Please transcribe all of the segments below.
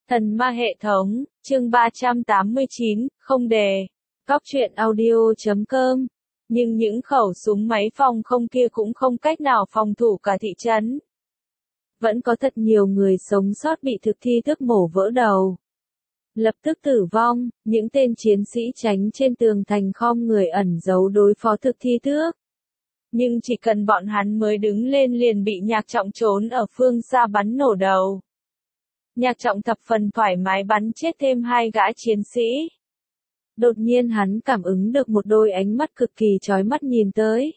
Thần ma hệ thống, chương 389, không đề. Góc truyện audio.com. Nhưng những khẩu súng máy phòng không kia cũng không cách nào phòng thủ cả thị trấn. Vẫn có thật nhiều người sống sót bị thực thi thức mổ vỡ đầu. Lập tức tử vong, những tên chiến sĩ tránh trên tường thành khom người ẩn giấu đối phó thực thi tước. Nhưng chỉ cần bọn hắn mới đứng lên liền bị Nhạc Trọng trốn ở phương xa bắn nổ đầu. Nhạc Trọng thập phần thoải mái bắn chết thêm 2 gã chiến sĩ. Đột nhiên hắn cảm ứng được một đôi ánh mắt cực kỳ chói mắt nhìn tới.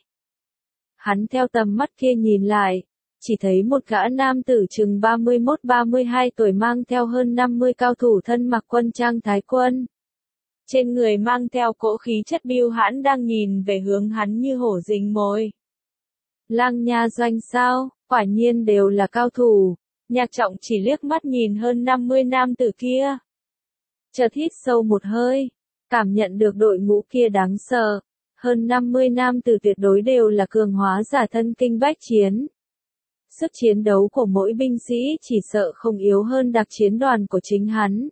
Hắn theo tầm mắt kia nhìn lại, chỉ thấy một gã nam tử chừng 31-32 tuổi mang theo hơn 50 cao thủ thân mặc quân trang Thái quân. Trên người mang theo cỗ khí chất bưu hãn đang nhìn về hướng hắn như hổ dính mồi. Lang Nha Doanh sao, quả nhiên đều là cao thủ. Nhạc Trọng chỉ liếc mắt nhìn hơn 50 nam tử kia. Chợt hít sâu một hơi, cảm nhận được đội ngũ kia đáng sợ. Hơn 50 nam tử tuyệt đối đều là cường hóa giả thân kinh bách chiến. Sức chiến đấu của mỗi binh sĩ chỉ sợ không yếu hơn đặc chiến đoàn của chính hắn.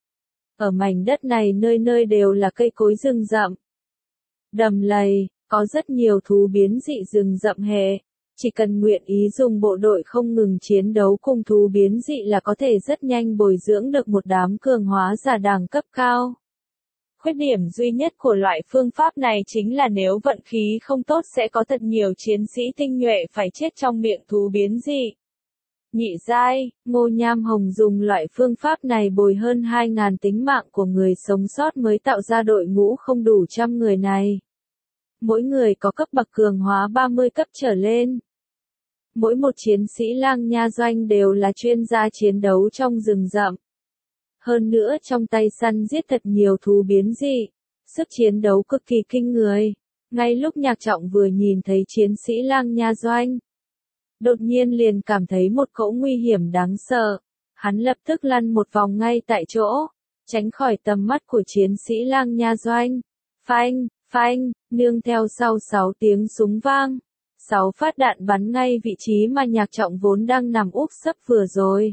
Ở mảnh đất này nơi nơi đều là cây cối rừng rậm. Đầm lầy, có rất nhiều thú biến dị rừng rậm hệ. Chỉ cần nguyện ý dùng bộ đội không ngừng chiến đấu cùng thú biến dị là có thể rất nhanh bồi dưỡng được một đám cường hóa giả đẳng cấp cao. Khuyết điểm duy nhất của loại phương pháp này chính là nếu vận khí không tốt sẽ có thật nhiều chiến sĩ tinh nhuệ phải chết trong miệng thú biến dị. Nhị giai, Ngô Nham Hồng dùng loại phương pháp này bồi hơn 2.000 tính mạng của người sống sót mới tạo ra đội ngũ không đủ trăm người này. Mỗi người có cấp bậc cường hóa 30 cấp trở lên. Mỗi một chiến sĩ Lang Nha Doanh đều là chuyên gia chiến đấu trong rừng rậm. Hơn nữa trong tay săn giết thật nhiều thú biến dị. Sức chiến đấu cực kỳ kinh người. Ngay lúc Nhạc Trọng vừa nhìn thấy chiến sĩ Lang Nha Doanh, đột nhiên liền cảm thấy một cỗ nguy hiểm đáng sợ. Hắn lập tức lăn một vòng ngay tại chỗ, tránh khỏi tầm mắt của chiến sĩ Lang Nha Doanh. Phanh, phanh, nương theo sau 6 tiếng súng vang. 6 phát đạn bắn ngay vị trí mà Nhạc Trọng vốn đang nằm úp sấp vừa rồi.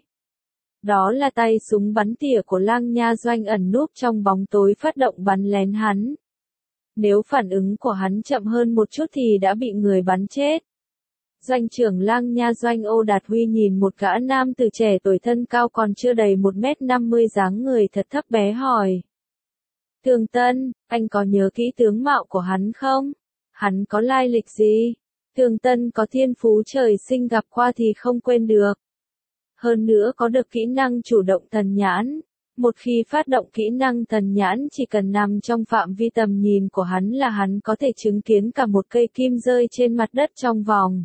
Đó là tay súng bắn tỉa của Lang Nha Doanh ẩn núp trong bóng tối phát động bắn lén hắn. Nếu phản ứng của hắn chậm hơn một chút thì đã bị người bắn chết. Doanh trưởng Lang Nha Doanh Ô Đạt Huy nhìn một gã nam từ trẻ tuổi thân cao còn chưa đầy 1m50 dáng người thật thấp bé hỏi. Thường Tân, anh có nhớ kỹ tướng mạo của hắn không? Hắn có lai lịch gì? Thường Tân có thiên phú trời sinh gặp qua thì không quên được. Hơn nữa có được kỹ năng chủ động thần nhãn. Một khi phát động kỹ năng thần nhãn chỉ cần nằm trong phạm vi tầm nhìn của hắn là hắn có thể chứng kiến cả một cây kim rơi trên mặt đất trong vòng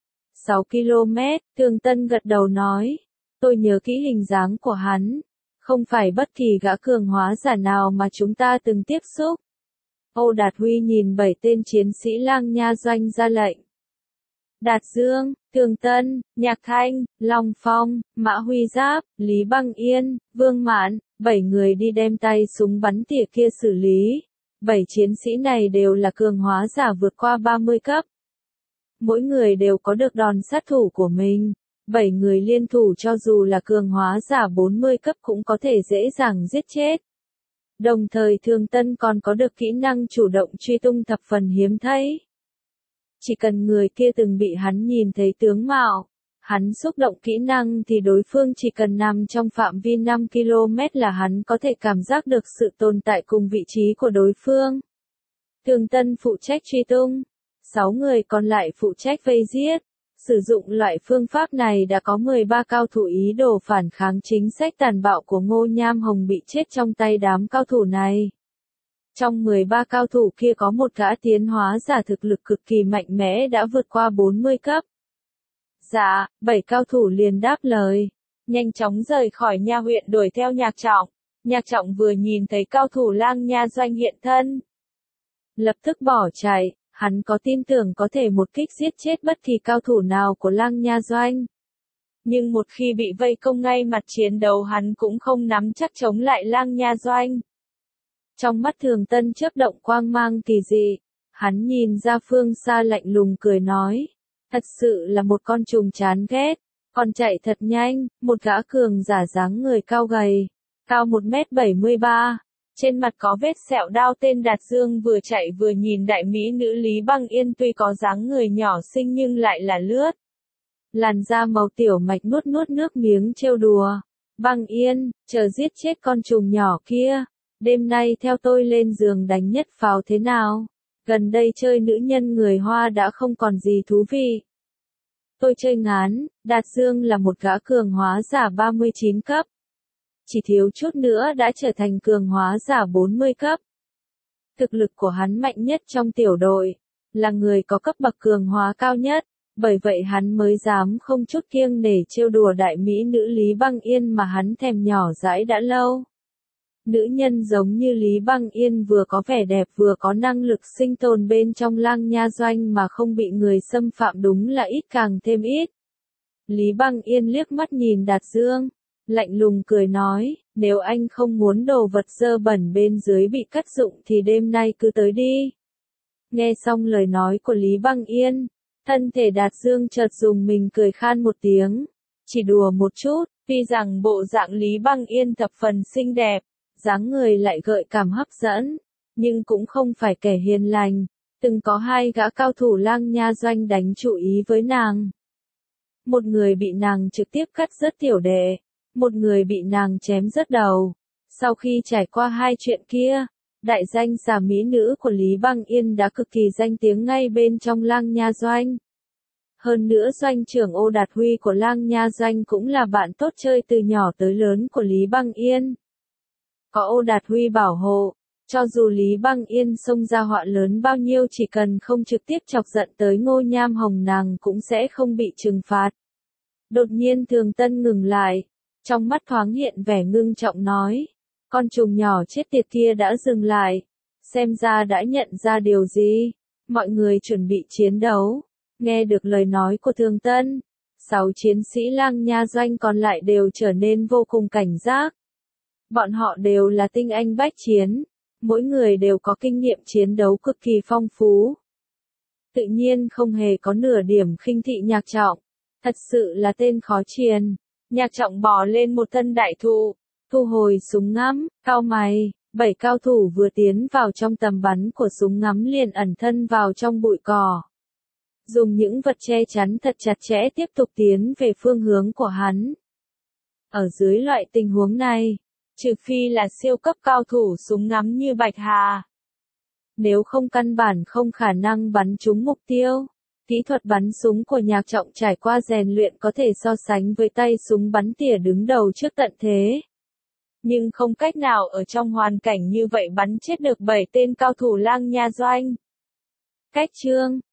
6 km, Thường Tân gật đầu nói. Tôi nhớ kỹ hình dáng của hắn. Không phải bất kỳ gã cường hóa giả nào mà chúng ta từng tiếp xúc. Ô Đạt Huy nhìn 7 tên chiến sĩ Lang Nha Doanh ra lệnh. Đạt Dương, Thường Tân, Nhạc Thanh, Long Phong, Mã Huy Giáp, Lý Băng Yên, Vương Mạn, 7 người đi đem tay súng bắn tỉa kia xử lý. 7 chiến sĩ này đều là cường hóa giả vượt qua 30 cấp. Mỗi người đều có được đòn sát thủ của mình. 7 người liên thủ cho dù là cường hóa giả 40 cấp cũng có thể dễ dàng giết chết. Đồng thời Thường Tân còn có được kỹ năng chủ động truy tung thập phần hiếm thấy. Chỉ cần người kia từng bị hắn nhìn thấy tướng mạo, hắn xúc động kỹ năng thì đối phương chỉ cần nằm trong phạm vi 5 km là hắn có thể cảm giác được sự tồn tại cùng vị trí của đối phương. Thường Tân phụ trách truy tung, 6 người còn lại phụ trách vây giết. Sử dụng loại phương pháp này đã có 13 cao thủ ý đồ phản kháng chính sách tàn bạo của Ngô Nham Hồng bị chết trong tay đám cao thủ này. Trong 13 cao thủ kia có một gã tiến hóa giả thực lực cực kỳ mạnh mẽ đã vượt qua 40 cấp. Dạ, 7 cao thủ liền đáp lời. Nhanh chóng rời khỏi nha huyện đuổi theo Nhạc Trọng. Nhạc Trọng vừa nhìn thấy cao thủ Lang Nha Doanh hiện thân, lập tức bỏ chạy. Hắn có tin tưởng có thể một kích giết chết bất kỳ cao thủ nào của Lang Nha Doanh. Nhưng một khi bị vây công ngay mặt chiến đấu hắn cũng không nắm chắc chống lại Lang Nha Doanh. Trong mắt Thường Tân chớp động quang mang kỳ dị. Hắn nhìn ra phương xa lạnh lùng cười nói. Thật sự là một con trùng chán ghét. Còn chạy thật nhanh, một gã cường giả dáng người cao gầy. cao 1m73. Trên mặt có vết sẹo đao. Tên Đạt Dương vừa chạy vừa nhìn đại mỹ nữ Lý Băng Yên, tuy có dáng người nhỏ xinh nhưng lại là lướt. Làn da màu tiểu mạch, nuốt nuốt nước miếng trêu đùa. Băng Yên, chờ giết chết con trùng nhỏ kia. Đêm nay theo tôi lên giường đánh nhất pháo thế nào? Gần đây chơi nữ nhân người Hoa đã không còn gì thú vị. Tôi chơi ngán. Đạt Dương là một gã cường hóa giả 39 cấp. Chỉ thiếu chút nữa đã trở thành cường hóa giả 40 cấp. Thực lực của hắn mạnh nhất trong tiểu đội, là người có cấp bậc cường hóa cao nhất, bởi vậy hắn mới dám không chút kiêng nể trêu đùa đại mỹ nữ Lý Băng Yên mà hắn thèm nhỏ dãi đã lâu. Nữ nhân giống như Lý Băng Yên vừa có vẻ đẹp vừa có năng lực sinh tồn bên trong Lang Nha Doanh mà không bị người xâm phạm đúng là ít càng thêm ít. Lý Băng Yên liếc mắt nhìn Đạt Dương, lạnh lùng cười nói, nếu anh không muốn đồ vật dơ bẩn bên dưới bị cắt dụng thì đêm nay cứ tới đi. Nghe xong lời nói của Lý Băng Yên, thân thể Đạt Dương chợt rùng mình cười khan một tiếng. Chỉ đùa một chút, tuy rằng bộ dạng Lý Băng Yên thập phần xinh đẹp, dáng người lại gợi cảm hấp dẫn, nhưng cũng không phải kẻ hiền lành. Từng có hai gã cao thủ Lang Nha Doanh đánh chú ý với nàng. Một người bị nàng trực tiếp cắt rớt tiểu đệ, một người bị nàng chém rớt đầu. Sau khi trải qua hai chuyện kia, đại danh xà mỹ nữ của Lý Băng Yên đã cực kỳ danh tiếng ngay bên trong Lang Nha Doanh. Hơn nữa doanh trưởng Ô Đạt Huy của Lang Nha Doanh cũng là bạn tốt chơi từ nhỏ tới lớn của Lý Băng Yên. Có Ô Đạt Huy bảo hộ, cho dù Lý Băng Yên xông ra họa lớn bao nhiêu, chỉ cần không trực tiếp chọc giận tới Ngô Nham Hồng nàng cũng sẽ không bị trừng phạt. Đột nhiên Thường Tân ngừng lại, trong mắt thoáng hiện vẻ ngưng trọng nói, con trùng nhỏ chết tiệt kia đã dừng lại, xem ra đã nhận ra điều gì. Mọi người chuẩn bị chiến đấu. Nghe được lời nói của Thường Tân, 6 chiến sĩ Lang Nha Doanh còn lại đều trở nên vô cùng cảnh giác. Bọn họ đều là tinh anh bách chiến, mỗi người đều có kinh nghiệm chiến đấu cực kỳ phong phú. Tự nhiên không hề có nửa điểm khinh thị Nhạc Trọng, thật sự là tên khó triền. Nhạc Trọng bò lên một thân đại thụ, thu hồi súng ngắm, cau mày. 7 cao thủ vừa tiến vào trong tầm bắn của súng ngắm liền ẩn thân vào trong bụi cỏ. Dùng những vật che chắn thật chặt chẽ tiếp tục tiến về phương hướng của hắn. Ở dưới loại tình huống này, trừ phi là siêu cấp cao thủ súng ngắm như Bạch Hà, nếu không căn bản không khả năng bắn trúng mục tiêu. Kỹ thuật bắn súng của Nhạc Trọng trải qua rèn luyện có thể so sánh với tay súng bắn tỉa đứng đầu trước tận thế. Nhưng không cách nào ở trong hoàn cảnh như vậy bắn chết được 7 tên cao thủ Lang Nha Doanh. Cách chương